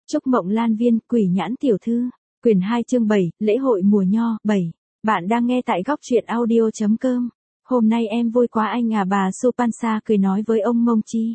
Trúc Mộng Lan Viên, Quỷ Nhãn Tiểu Thư, quyển 2 chương 7, lễ hội mùa nho, 7. Bạn đang nghe tại góc truyện audio.com. Hôm nay em vui quá anh à, bà Supansa cười nói với ông Mông Chi.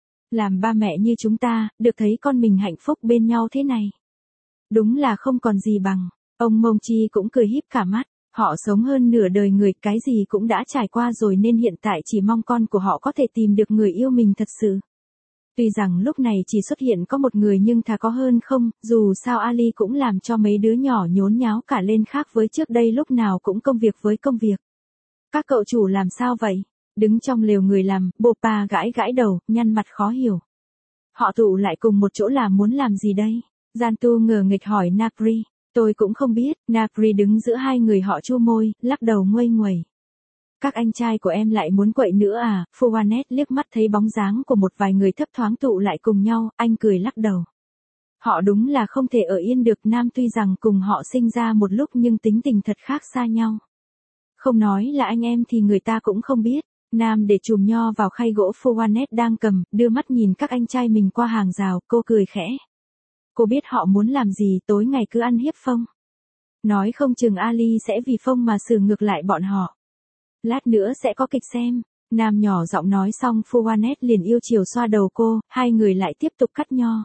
Làm ba mẹ như chúng ta, được thấy con mình hạnh phúc bên nhau thế này. Đúng là không còn gì bằng. Ông Mông Chi cũng cười híp cả mắt. Họ sống hơn nửa đời người, cái gì cũng đã trải qua rồi nên hiện tại chỉ mong con của họ có thể tìm được người yêu mình thật sự. Tuy rằng lúc này chỉ xuất hiện có một người nhưng thà có hơn không, dù sao Ali cũng làm cho mấy đứa nhỏ nhốn nháo cả lên, khác với trước đây lúc nào cũng công việc với công việc. Các cậu chủ làm sao vậy? Đứng trong lều người làm, Bopa gãi gãi đầu, nhăn mặt khó hiểu. Họ tụ lại cùng một chỗ là muốn làm gì đây? Jantu ngờ nghịch hỏi Napri. Tôi cũng không biết. Napri đứng giữa hai người họ chu môi, lắc đầu nguây nguẩy. Các anh trai của em lại muốn quậy nữa à? Phuanet liếc mắt thấy bóng dáng của một vài người thấp thoáng tụ lại cùng nhau, anh cười lắc đầu. Họ đúng là không thể ở yên được. Nam tuy rằng cùng họ sinh ra một lúc nhưng tính tình thật khác xa nhau. Không nói là anh em thì người ta cũng không biết. Nam để chùm nho vào khay gỗ Phuanet đang cầm, đưa mắt nhìn các anh trai mình qua hàng rào, cô cười khẽ. Cô biết họ muốn làm gì, tối ngày cứ ăn hiếp Phong. Nói không chừng Ali sẽ vì Phong mà xử ngược lại bọn họ. Lát nữa sẽ có kịch xem. Nam nhỏ giọng nói xong Phuanet liền yêu chiều xoa đầu cô, hai người lại tiếp tục cắt nho.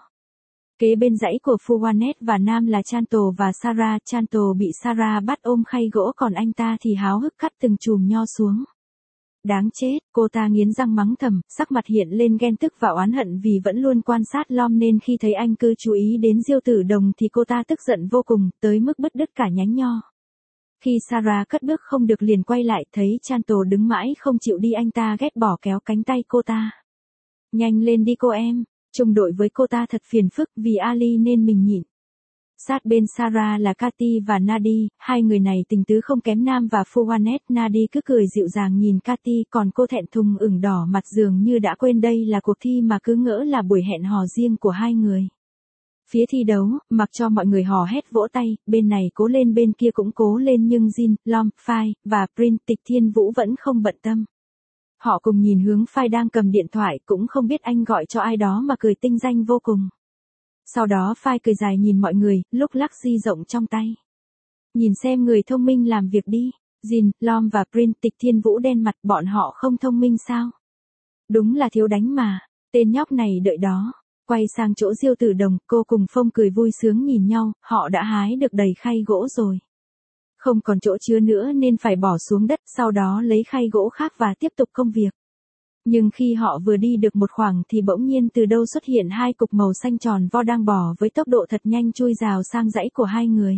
Kế bên dãy của Phuanet và Nam là Chanto và Sarah. Chanto bị Sarah bắt ôm khay gỗ, còn anh ta thì háo hức cắt từng chùm nho xuống. Đáng chết, cô ta nghiến răng mắng thầm, sắc mặt hiện lên ghen tức và oán hận vì vẫn luôn quan sát Lom nên khi thấy anh cứ chú ý đến Diêu Tử Đồng thì cô ta tức giận vô cùng, tới mức bứt đứt cả nhánh nho. Khi Sarah cất bước không được liền quay lại, thấy Chanto đứng mãi không chịu đi, anh ta ghét bỏ kéo cánh tay cô ta. Nhanh lên đi cô em, chung đội với cô ta thật phiền phức, vì Ali nên mình nhịn. Sát bên Sarah là Cathy và Nadi, hai người này tình tứ không kém Nam và Phuanet. Nadi cứ cười dịu dàng nhìn Cathy, còn cô thẹn thùng ửng đỏ mặt dường như đã quên đây là cuộc thi mà cứ ngỡ là buổi hẹn hò riêng của hai người. Phía thi đấu, mặc cho mọi người hò hét vỗ tay, bên này cố lên bên kia cũng cố lên nhưng Jin, Lom, Phai, và Prince Tịch Thiên Vũ vẫn không bận tâm. Họ cùng nhìn hướng Phai đang cầm điện thoại, cũng không biết anh gọi cho ai đó mà cười tinh danh vô cùng. Sau đó Phai cười dài nhìn mọi người, lúc lắc di rộng trong tay. Nhìn xem người thông minh làm việc đi. Jin, Lom và Prince Tịch Thiên Vũ đen mặt, bọn họ không thông minh sao? Đúng là thiếu đánh mà, tên nhóc này đợi đó. Quay sang chỗ Diêu Tử Đồng, cô cùng Phong cười vui sướng nhìn nhau, họ đã hái được đầy khay gỗ rồi. Không còn chỗ chứa nữa nên phải bỏ xuống đất, sau đó lấy khay gỗ khác và tiếp tục công việc. Nhưng khi họ vừa đi được một khoảng thì bỗng nhiên từ đâu xuất hiện hai cục màu xanh tròn vo đang bò với tốc độ thật nhanh chui rào sang dãy của hai người.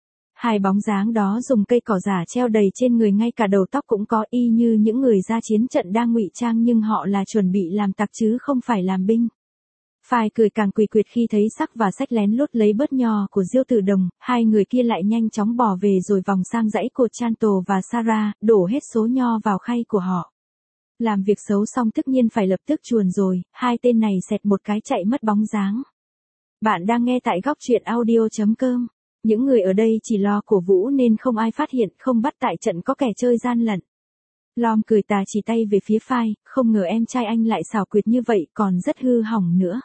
Hai bóng dáng đó dùng cây cỏ giả treo đầy trên người, ngay cả đầu tóc cũng có, y như những người ra chiến trận đang ngụy trang, nhưng họ là chuẩn bị làm tặc chứ không phải làm binh. Phai cười càng quỷ quyệt khi thấy sắc và sách lén lút lấy bớt nho của Diêu Tử Đồng, hai người kia lại nhanh chóng bỏ về rồi vòng sang dãy của Chanto và Sarah, đổ hết số nho vào khay của họ. Làm việc xấu xong tất nhiên phải lập tức chuồn rồi, hai tên này xẹt một cái chạy mất bóng dáng. Bạn đang nghe tại góc truyện audio.com. Những người ở đây chỉ lo cổ vũ nên không ai phát hiện, không bắt tại trận có kẻ chơi gian lận. Lom cười tà chỉ tay về phía Phai, không ngờ em trai anh lại xảo quyệt như vậy, còn rất hư hỏng nữa.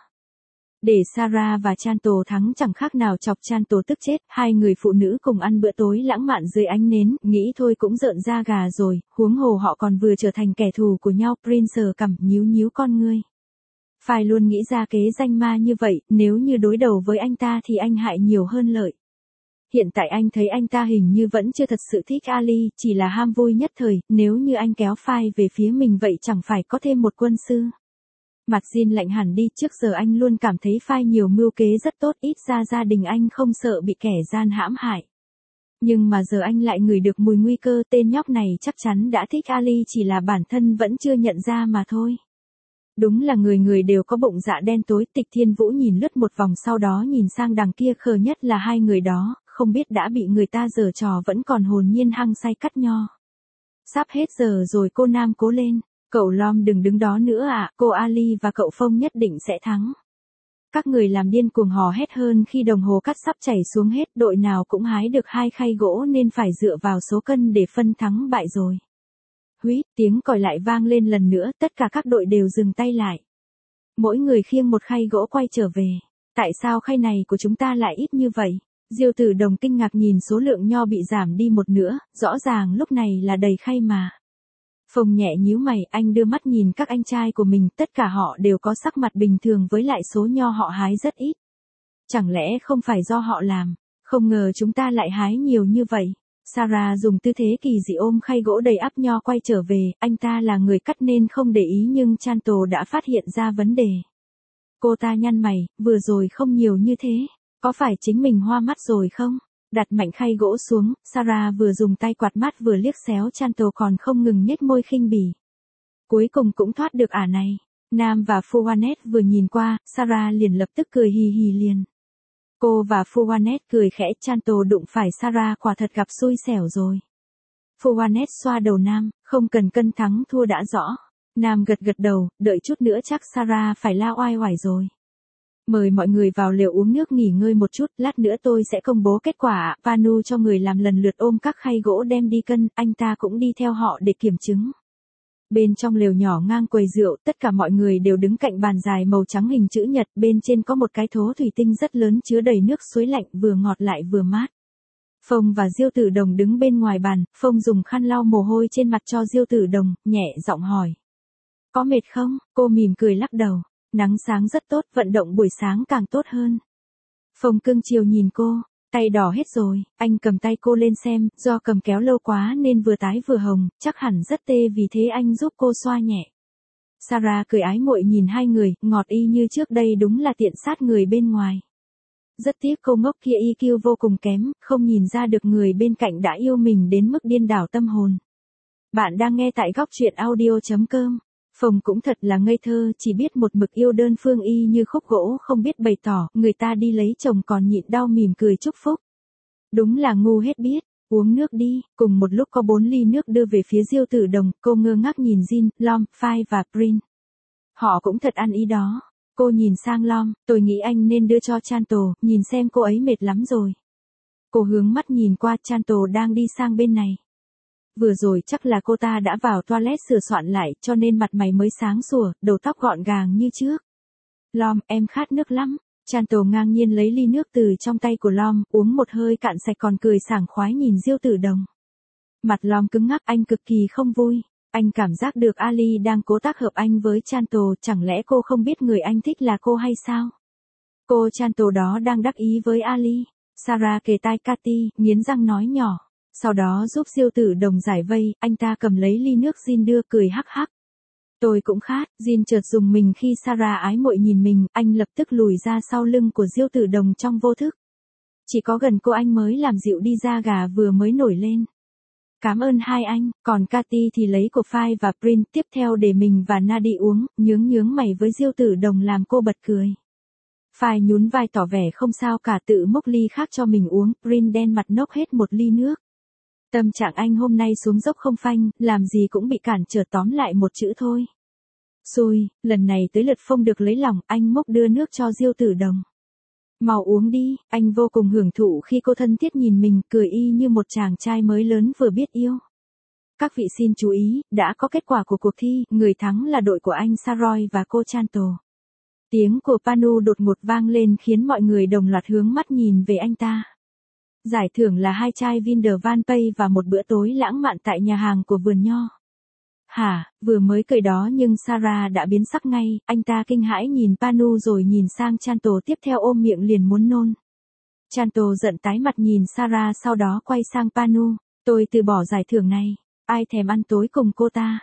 Để Sarah và Chanto thắng chẳng khác nào chọc Chanto tức chết, hai người phụ nữ cùng ăn bữa tối lãng mạn dưới ánh nến, nghĩ thôi cũng rợn da gà rồi, huống hồ họ còn vừa trở thành kẻ thù của nhau. Prince cằm nhíu nhíu con ngươi. Phai luôn nghĩ ra kế danh ma như vậy, nếu như đối đầu với anh ta thì anh hại nhiều hơn lợi. Hiện tại anh thấy anh ta hình như vẫn chưa thật sự thích Ali, chỉ là ham vui nhất thời, nếu như anh kéo Phai về phía mình vậy chẳng phải có thêm một quân sư. Mặt Jin lạnh hẳn đi, trước giờ anh luôn cảm thấy Phai nhiều mưu kế rất tốt, ít ra gia đình anh không sợ bị kẻ gian hãm hại. Nhưng mà giờ anh lại ngửi được mùi nguy cơ, tên nhóc này chắc chắn đã thích Ali, chỉ là bản thân vẫn chưa nhận ra mà thôi. Đúng là người người đều có bụng dạ đen tối. Tịch Thiên Vũ nhìn lướt một vòng sau đó nhìn sang đằng kia, khờ nhất là hai người đó, không biết đã bị người ta giở trò vẫn còn hồn nhiên hăng say cắt nho. Sắp hết giờ rồi cô Nam cố lên. Cậu Lom đừng đứng đó nữa ạ, cô Ali và cậu Phong nhất định sẽ thắng. Các người làm điên cuồng hò hét hơn khi đồng hồ cắt sắp chảy xuống hết, đội nào cũng hái được hai khay gỗ nên phải dựa vào số cân để phân thắng bại rồi. Huýt, tiếng còi lại vang lên lần nữa, tất cả các đội đều dừng tay lại. Mỗi người khiêng một khay gỗ quay trở về. Tại sao khay này của chúng ta lại ít như vậy? Diêu Tử Đồng kinh ngạc nhìn số lượng nho bị giảm đi một nửa, rõ ràng lúc này là đầy khay mà. Phong nhẹ nhíu mày, anh đưa mắt nhìn các anh trai của mình, tất cả họ đều có sắc mặt bình thường với lại số nho họ hái rất ít. Chẳng lẽ không phải do họ làm? Không ngờ chúng ta lại hái nhiều như vậy. Sarah dùng tư thế kỳ dị ôm khay gỗ đầy ắp nho quay trở về, anh ta là người cắt nên không để ý nhưng Chantal đã phát hiện ra vấn đề. Cô ta nhăn mày, vừa rồi không nhiều như thế, có phải chính mình hoa mắt rồi không? Đặt mạnh khay gỗ xuống, Sarah vừa dùng tay quạt mắt vừa liếc xéo Chantal còn không ngừng nhếch môi khinh bỉ. Cuối cùng cũng thoát được ả này. Nam và Fouanet vừa nhìn qua, Sarah liền lập tức cười hì hì liền. Cô và Fouanet cười khẽ, Chantal đụng phải Sarah quả thật gặp xui xẻo rồi. Fouanet xoa đầu Nam, không cần cân thắng thua đã rõ. Nam gật gật đầu, đợi chút nữa chắc Sarah phải la oai oải rồi. Mời mọi người vào lều uống nước nghỉ ngơi một chút, lát nữa tôi sẽ công bố kết quả. Panu cho người làm lần lượt ôm các khay gỗ đem đi cân, anh ta cũng đi theo họ để kiểm chứng. Bên trong lều nhỏ ngang quầy rượu, tất cả mọi người đều đứng cạnh bàn dài màu trắng hình chữ nhật, bên trên có một cái thố thủy tinh rất lớn chứa đầy nước suối lạnh, vừa ngọt lại vừa mát. Phong và Diêu Tử Đồng đứng bên ngoài bàn, Phong dùng khăn lau mồ hôi trên mặt cho Diêu Tử Đồng, nhẹ giọng hỏi. Có mệt không? Cô mỉm cười lắc đầu. Nắng sáng rất tốt, vận động buổi sáng càng tốt hơn. Phong cưng chiều nhìn cô, tay đỏ hết rồi, anh cầm tay cô lên xem, do cầm kéo lâu quá nên vừa tái vừa hồng, chắc hẳn rất tê vì thế anh giúp cô xoa nhẹ. Sarah cười ái muội nhìn hai người, ngọt y như trước đây đúng là tiện sát người bên ngoài. Rất tiếc cô ngốc kia EQ vô cùng kém, không nhìn ra được người bên cạnh đã yêu mình đến mức điên đảo tâm hồn. Bạn đang nghe tại góc truyện audio.com. Phong cũng thật là ngây thơ, chỉ biết một mực yêu đơn phương y như khúc gỗ không biết bày tỏ, người ta đi lấy chồng còn nhịn đau mỉm cười chúc phúc. Đúng là ngu hết biết, uống nước đi, cùng một lúc có 4 ly nước đưa về phía Diêu Tử Đồng, cô ngơ ngác nhìn Jin, Lom, Phai và Prin. Họ cũng thật ăn ý đó. Cô nhìn sang Lom, tôi nghĩ anh nên đưa cho Chantal, nhìn xem cô ấy mệt lắm rồi. Cô hướng mắt nhìn qua, Chantal đang đi sang bên này. Vừa rồi chắc là cô ta đã vào toilet sửa soạn lại cho nên mặt mày mới sáng sủa, đầu tóc gọn gàng như trước. Lom, em khát nước lắm. Chantal ngang nhiên lấy ly nước từ trong tay của Lom, uống một hơi cạn sạch còn cười sảng khoái nhìn Diêu Tử Đồng. Mặt Lom cứng ngắc, anh cực kỳ không vui. Anh cảm giác được Ali đang cố tác hợp anh với Chantal, chẳng lẽ cô không biết người anh thích là cô hay sao? Cô Chantal đó đang đắc ý với Ali. Sarah kề tai Cathy, nghiến răng nói nhỏ. Sau đó giúp Diêu Tử Đồng giải vây, anh ta cầm lấy ly nước Jin đưa cười hắc hắc. Tôi cũng khát, Jin chợt dùng mình khi Sarah ái muội nhìn mình, anh lập tức lùi ra sau lưng của Diêu Tử Đồng trong vô thức. Chỉ có gần cô anh mới làm dịu đi da gà vừa mới nổi lên. Cảm ơn hai anh, còn Cathy thì lấy của Phai và Prin tiếp theo để mình và Nadi uống, nhướng mày với Diêu Tử Đồng làm cô bật cười. Phai nhún vai tỏ vẻ không sao cả tự múc ly khác cho mình uống, Prin đen mặt nốc hết một ly nước. Tâm trạng anh hôm nay xuống dốc không phanh, làm gì cũng bị cản trở tóm lại một chữ thôi. Xui, lần này tới lượt Phong được lấy lòng, anh múc đưa nước cho Diêu Tử Đồng. Mau uống đi, anh vô cùng hưởng thụ khi cô thân thiết nhìn mình, cười y như một chàng trai mới lớn vừa biết yêu. Các vị xin chú ý, đã có kết quả của cuộc thi, người thắng là đội của anh Saroy và cô Chantal. Tiếng của Panu đột ngột vang lên khiến mọi người đồng loạt hướng mắt nhìn về anh ta. Giải thưởng là 2 chai Vin de Van Pay và một bữa tối lãng mạn tại nhà hàng của vườn nho. Hả, vừa mới cười đó nhưng Sarah đã biến sắc ngay, anh ta kinh hãi nhìn Panu rồi nhìn sang Chantal tiếp theo ôm miệng liền muốn nôn. Chantal giận tái mặt nhìn Sarah sau đó quay sang Panu, tôi từ bỏ giải thưởng này, ai thèm ăn tối cùng cô ta.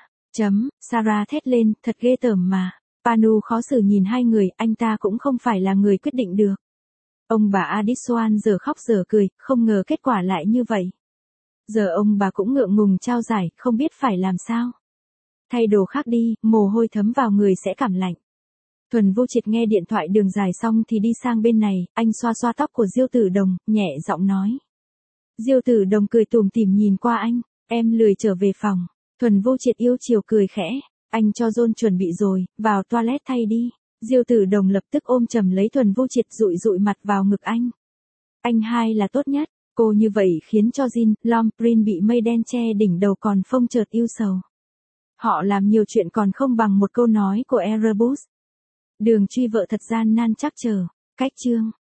Sarah thét lên, thật ghê tởm mà. Panu khó xử nhìn hai người, anh ta cũng không phải là người quyết định được. Ông bà Adiswan giờ khóc giờ cười, không ngờ kết quả lại như vậy. Giờ ông bà cũng ngượng ngùng trao giải, không biết phải làm sao. Thay đồ khác đi, mồ hôi thấm vào người sẽ cảm lạnh. Thuần Vô Triệt nghe điện thoại đường dài xong thì đi sang bên này, anh xoa xoa tóc của Diêu Tử Đồng, nhẹ giọng nói. Diêu Tử Đồng cười tủm tỉm nhìn qua anh, em lười trở về phòng. Thuần Vô Triệt yêu chiều cười khẽ, anh cho John chuẩn bị rồi, vào toilet thay đi. Diêu Tử Đồng lập tức ôm chầm lấy Thuần Vô Triệt dụi mặt vào ngực anh. Anh hai là tốt nhất, cô như vậy khiến cho Jin, Lom, Prin bị mây đen che đỉnh đầu còn Phong chợt yêu sầu. Họ làm nhiều chuyện còn không bằng một câu nói của Erebus. Đường truy vợ thật gian nan chắc chờ. Cách chương